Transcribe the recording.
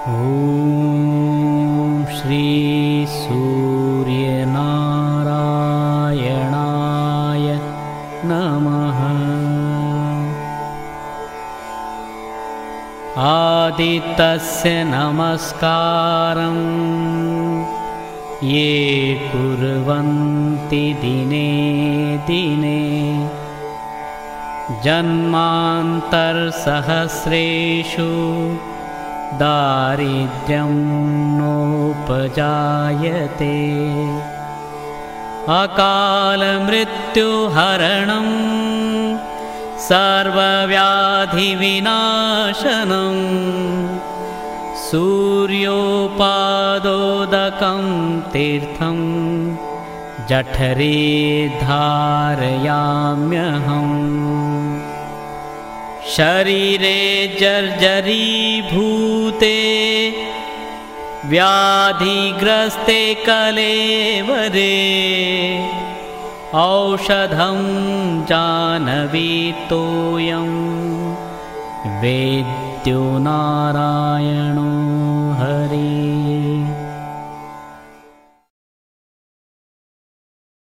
ॐ श्री सूर्यनारायणाय नमः। आदित्यस्य नमस्कारं ये कुर्वन्ति दिने दिने जन्मान्तरसहस्रेषु दारिद्र्यं नोपजायते। अकालमृत्युहरणं सर्वव्याधिविनाशनं सूर्योपादोदकं तीर्थं जठरे धारयाम्यहम्। शरीरे जर्जरीभूते व्याधिग्रस्ते कलेवरे औषधं जानवीतोऽयं वेद्यो नारायणो